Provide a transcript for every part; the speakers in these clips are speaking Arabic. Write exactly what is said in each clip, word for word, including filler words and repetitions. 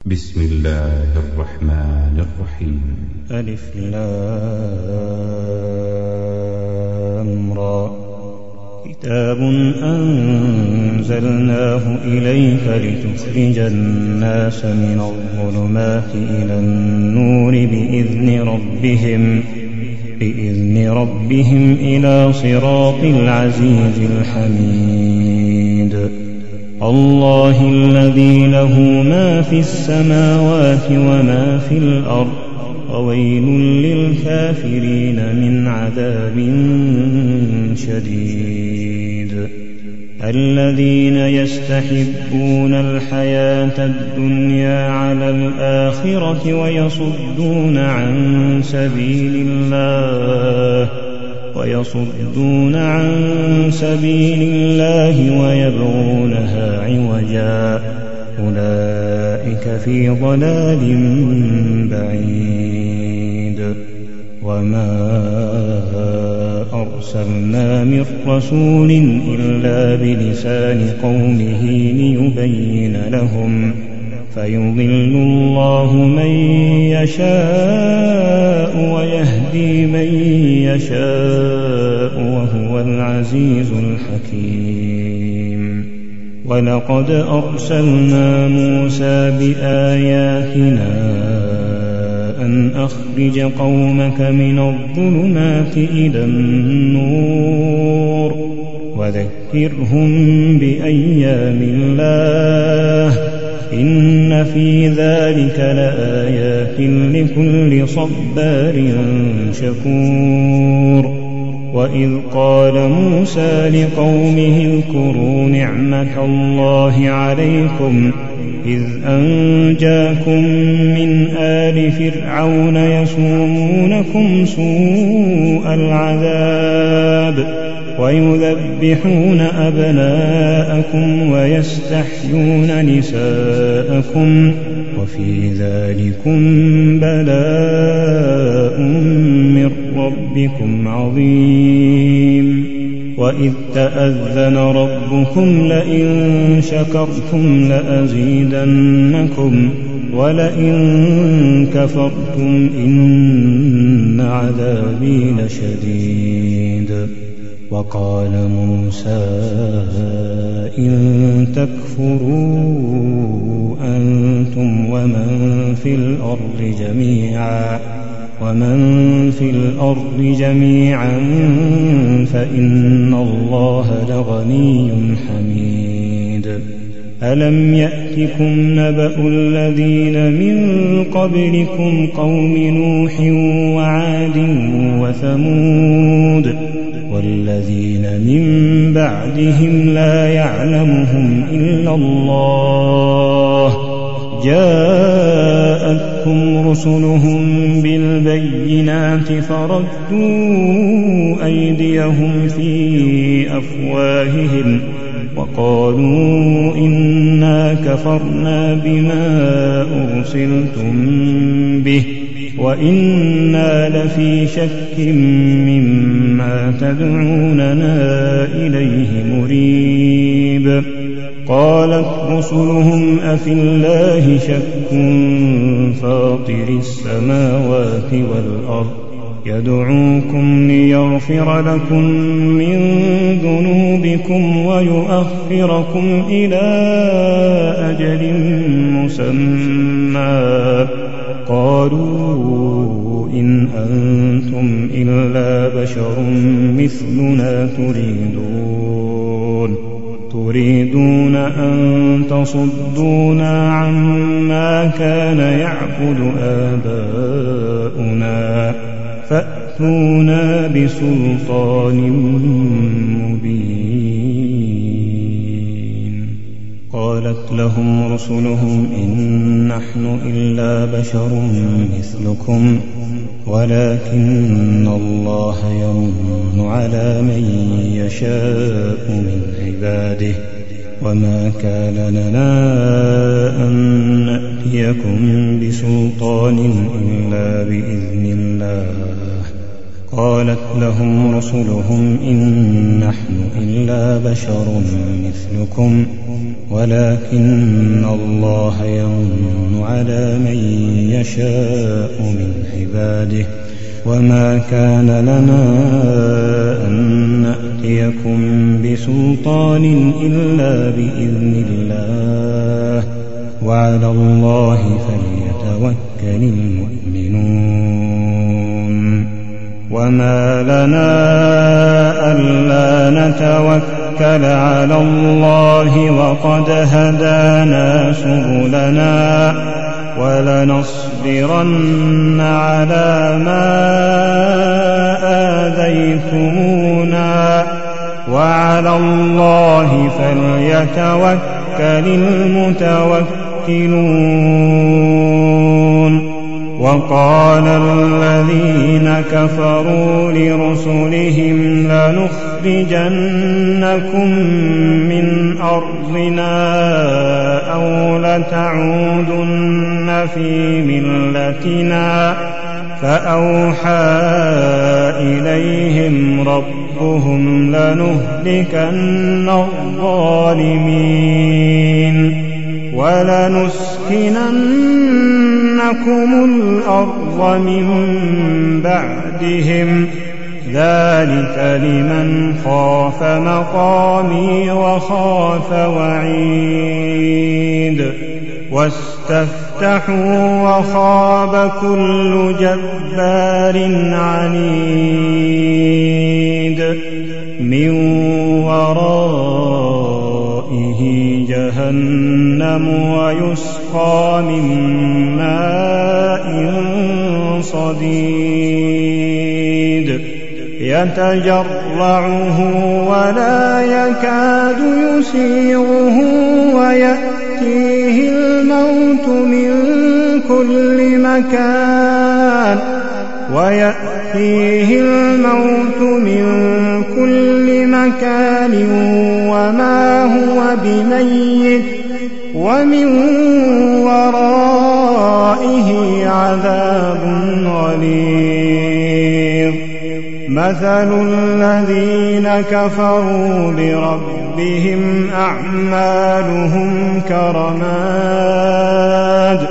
بسم الله الرحمن الرحيم. ألف لام را. كتاب أنزلناه إليك لتخرج الناس من الظلمات إلى النور بإذن ربهم بإذن ربهم إلى صراط العزيز الحميد. الله الذي له ما في السماوات وما في الأرض وويل للكافرين من عذاب شديد. الذين يستحبون الحياة الدنيا على الآخرة ويصدون عن سبيل الله ويصدون عن سبيل الله ويبغونها عوجا أولئك في ضلال بعيد. وما أرسلنا من رسول إلا بلسان قومه ليبين لهم فيضل الله من يشاء ويهدي من يشاء وهو العزيز الحكيم. ولقد أرسلنا موسى بآياتنا أن أخرج قومك من الظلمات إلى النور وذكرهم بأيام الله إن في ذلك لآيات لكل صبار شكور. وإذ قال موسى لقومه اذكروا نعمة الله عليكم إذ أنجاكم من آل فرعون يسومونكم سوء العذاب ويذبحون أبناءكم ويستحيون نساءكم وفي ذلكم بلاء من ربكم عظيم. وإذ تأذن ربكم لئن شكرتم لأزيدنكم ولئن كفرتم إن عذابي لشديد. وقال موسى إن تكفروا أنتم ومن في الأرض جميعا ومن في الأرض جميعا فإن الله لغني حميد. ألم يأتكم نبأ الذين من قبلكم قوم نوح وعاد وثمود والذين من بعدهم لا يعلمهم إلا الله جاءتهم رسلهم بالبينات فردوا أيديهم في أفواههم وقالوا إنا كفرنا بما أرسلتم به وإنا لفي شك مما تدعوننا إليه مريب. قالت رسلهم أفي الله شك فاطر السماوات والأرض يدعوكم ليغفر لكم من ذنوبكم ويؤخركم إلى أجل مسمى قالوا إن أنتم إلا بشر مثلنا تريدون تريدون أن تصدونا عما كان يعبد آباؤنا فأتونا بسلطان مبين. قالت لهم رسلهم إن نحن إلا بشر مثلكم ولكن الله يمن على من يشاء من عباده وما كان لنا أن نأتيكم بسلطان إلا بإذن الله. قالت لهم رسلهم إن نحن إلا بشر مثلكم ولكن الله يمن على من يشاء من عباده وما كان لنا أن نأتيكم بسلطان إلا بإذن الله وعلى الله فليتوكل المؤمنون وما لنا ألا نتوكل على الله وقد هدانا سبلنا ولنصبرن على ما آذيتمونا وعلى الله فليتوكل المتوكلون وقال الذين كفروا لرسلهم لنخرجنكم من أرضنا أو لتعودن في ملتنا فأوحى إليهم ربهم لنهلكن الظالمين ولنسكننكم الأرض من بعدهم ذلك لمن خاف مقامي وخاف وعيد واستفتحوا وخاب كل جبار عنيد من ورائه جهنم ويسقى من ماء صديد يتجرعه ولا يكاد يسيغه ويأتيه الموت من كل مكان ويأتيه الموت من كل مكان وما هو بميت ومن ورائه عذاب غليظ مثل الذين كفروا بربهم أعمالهم كرماد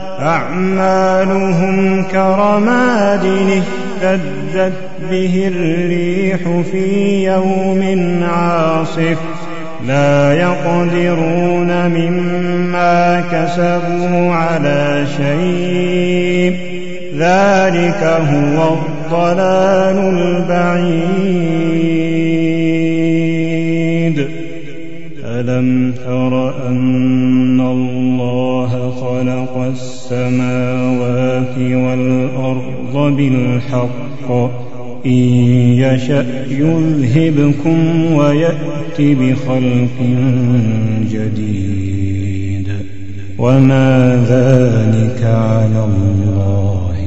أعمالهم كرماد اشتدت به الريح في يوم عاصف لا يقدرون مما كسبوا على شيء ذلك هو الضلال البعيد ألم تر أن الله خلق السماوات والأرض بالحق إن يشأ يذهبكم ويأت بخلق جديد وما ذلك على الله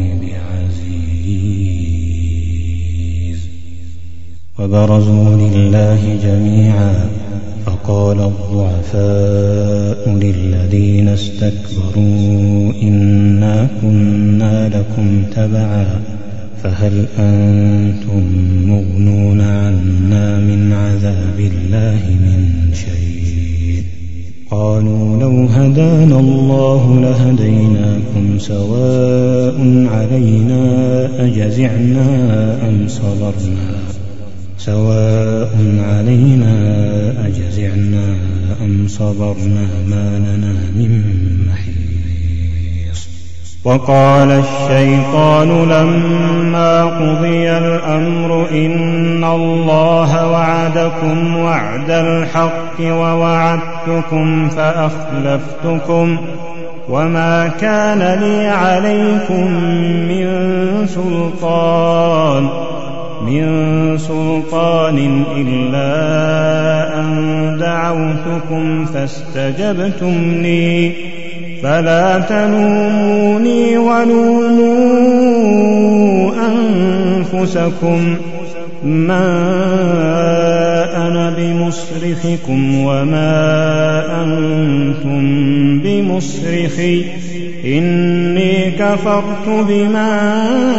بعزيز وبرزوا لله جميعا فقال الضعفاء للذين استكبروا إنا كنا لكم تبعا فهل أنتم مغنون عنا من عذاب الله من شيء قالوا لو هدانا الله لهديناكم سواء علينا أجزعنا أم صبرنا سواء علينا أجزعنا أم صبرنا ما لنا من محيص وقال الشيطان لما قضي الأمر إن الله وعدكم وعد الحق ووعدتكم فأخلفتكم وما كان لي عليكم من سلطان من سلطان إلا أن دعوتكم فاستجبتم لي فلا تلوموني ولوموا أنفسكم ما أنا بمصرخكم وما أنتم بمصرخي بمصرخي إني كفرت بما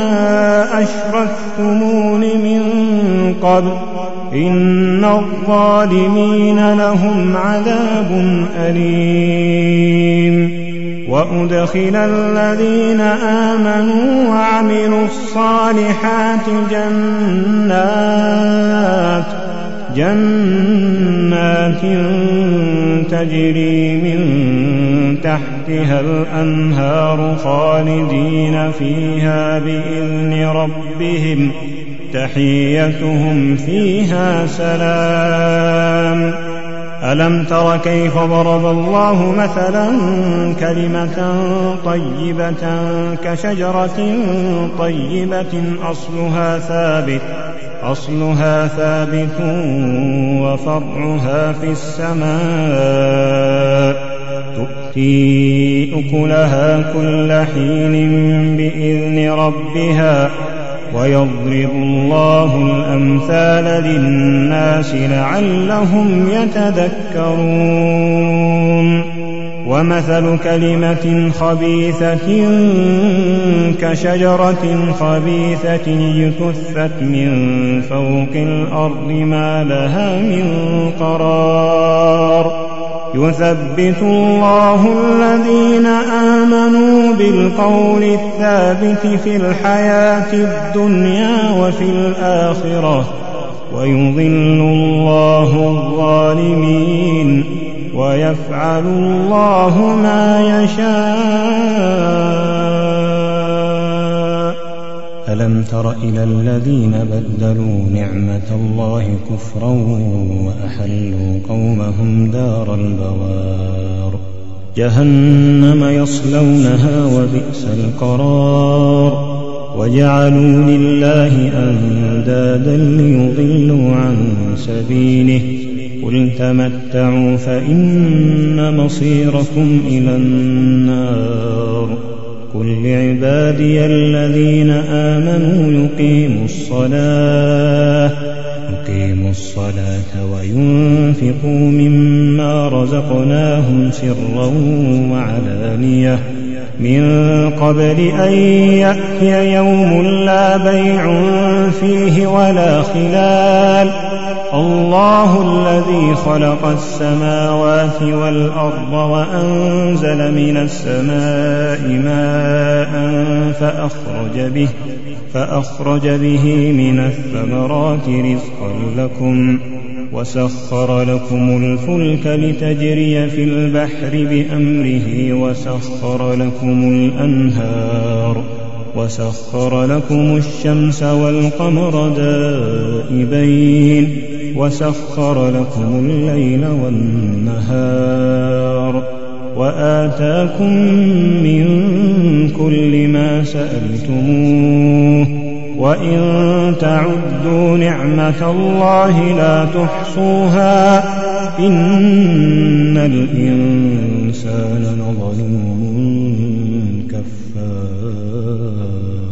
أشركتمون من قبل إن الظالمين لهم عذاب أليم وأدخل الذين آمنوا وعملوا الصالحات جنات جنات تجري من تحتها الأنهار خالدين فيها بإذن ربهم تحيتهم فيها سلام ألم تر كيف ضرب الله مثلا كلمة طيبة كشجرة طيبة أصلها ثابت أصلها ثابت وفرعها في السماء تؤتي أكلها كل حين بإذن ربها ويضرب الله الأمثال للناس لعلهم يتذكرون ومثل كلمة خبيثة كشجرة خبيثة اجتثت من فوق الأرض ما لها من قرار يثبت الله الذين آمنوا بالقول الثابت في الحياة الدنيا وفي الآخرة ويضل الله الظالمين ويفعل الله ما يشاء ألم تر إلى الذين بدلوا نعمة الله كفرا وأحلوا قومهم دار البوار جهنم يصلونها وبئس القرار وجعلوا لله أندادا ليضلوا عن سبيله قل تمتعوا فإن مصيركم إلى النار قل لعبادي الذين آمنوا يقيموا الصلاة يقيموا الصلاة وينفقوا مما رزقناهم سرا وعلانية من قبل أن يأتي يوم لا بيع فيه ولا خلال الله الذي خلق السماوات والأرض وأنزل من السماء ماء فأخرج به, فأخرج به من الثمرات رزقا لكم وسخر لكم الفلك لتجري في البحر بأمره وسخر لكم الأنهار وسخر لكم الشمس والقمر دائبين وسخر لكم الليل والنهار وآتاكم من كل ما سألتموه وإن تعدوا نعمة الله لا تحصوها إن الإنسان لظلوم كفار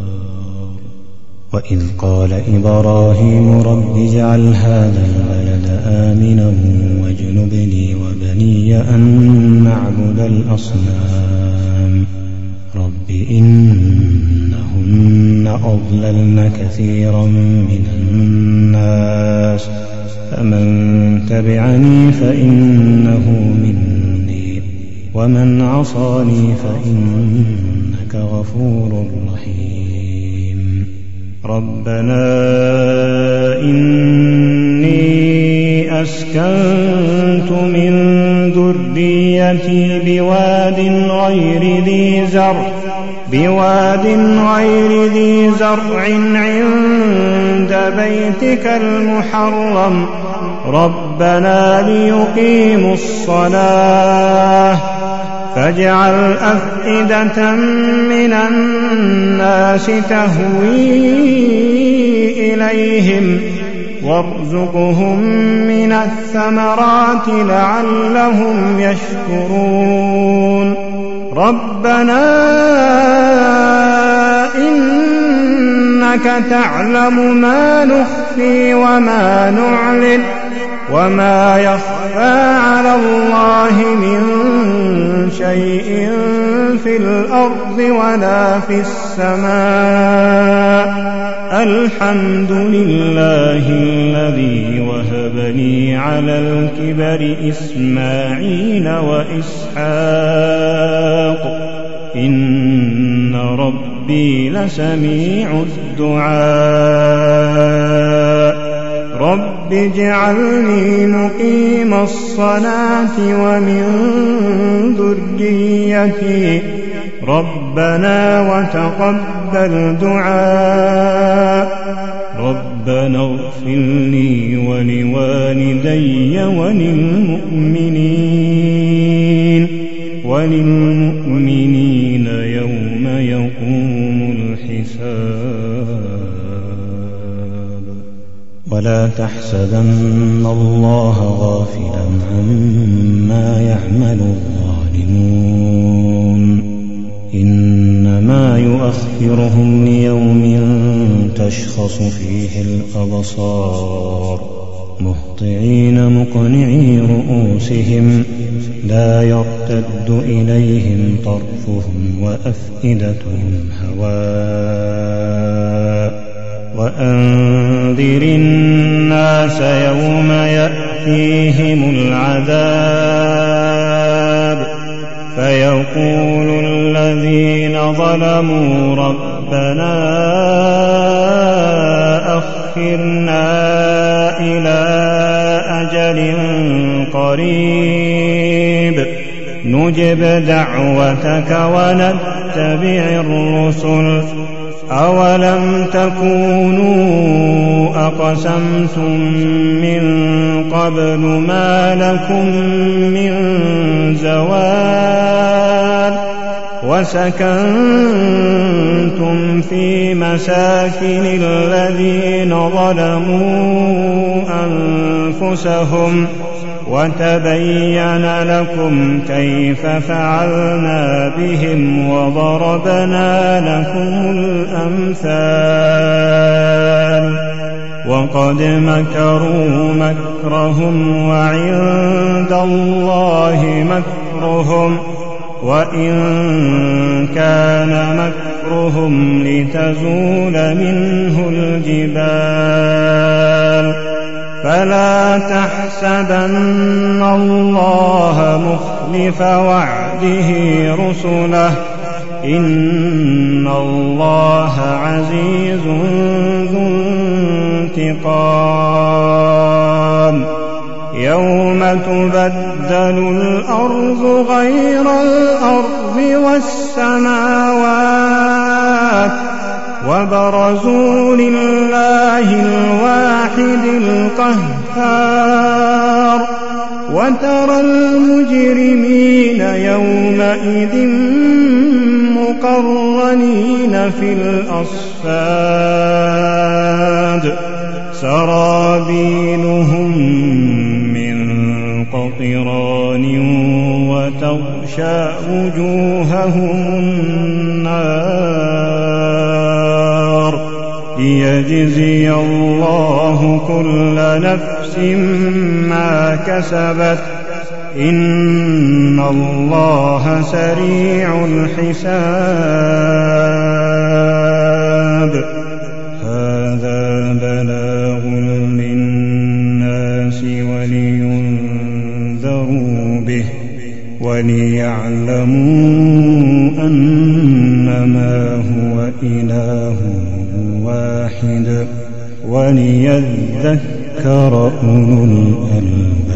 وإذ قال إبراهيم رب اجعل هذا البلد آمنا واجنبني وبني أن نعبد الأصنام رب إنهن أضللن كثيرا من الناس فمن تبعني فإنه مني ومن عصاني فإنك غفور رحيم ربنا إني أسكنت من ذريتي بواد غير ذي زرع بواد غير ذي زرع عند بيتك المحرم ربنا ليقيموا الصلاة فاجعل أفئدة من الناس تهوي إليهم وارزقهم من الثمرات لعلهم يشكرون ربنا إنك تعلم ما نخفي وما نعلن وما يخفى على الله من شيء في الأرض ولا في السماء. الحمد لله الذي وهب لي على الكبر إسماعيل وإسحاق إن ربي لسميع الدعاء. رب اجعلني مقيم الصلاة ومن ذريتي ربنا وتقبل دعاء. ربنا اغفر لي ولوالدي وللمؤمنين وللمؤمنين يوم يقوم الحساب. ولا تحسبن الله غافلا عما يعمل الظالمون إنما يؤخرهم ليوم تشخص فيه الأبصار مهطعين مقنعي رؤوسهم لا يرتد إليهم طرفهم وأفئدتهم هواء. وأنذر الناس يوم يأتيهم العذاب فيقول الذين ظلموا ربنا أخرنا إلى أجل قريب نجب دعوتك ونتبع الرسل أولم تكونوا أقسمتم من قبل ما لكم من زوال وسكنتم في مساكن الذين ظلموا أنفسهم وتبين لكم كيف فعلنا بهم وضربنا لكم الأمثال. وقد مكروا مكرهم وعند الله مكرهم وإن كان مكرهم لتزول منه الجبال. فلا تحسبن الله مخلف وعده رسله إن الله عزيز ذو انتقام. يوم تبدل الأرض غير الأرض والسماوات وبرزوا لله الواحد القهار. وترى المجرمين يومئذ مقرنين في الأصفاد سرابيلهم من قطران وتغشى وجوههم النار ليجزي الله كل نفس ما كسبت إن الله سريع الحساب. هذا بلاغ للناس ولينذروا به وليعلموا أنما هو إله واحد وليذكر أولو الألباب.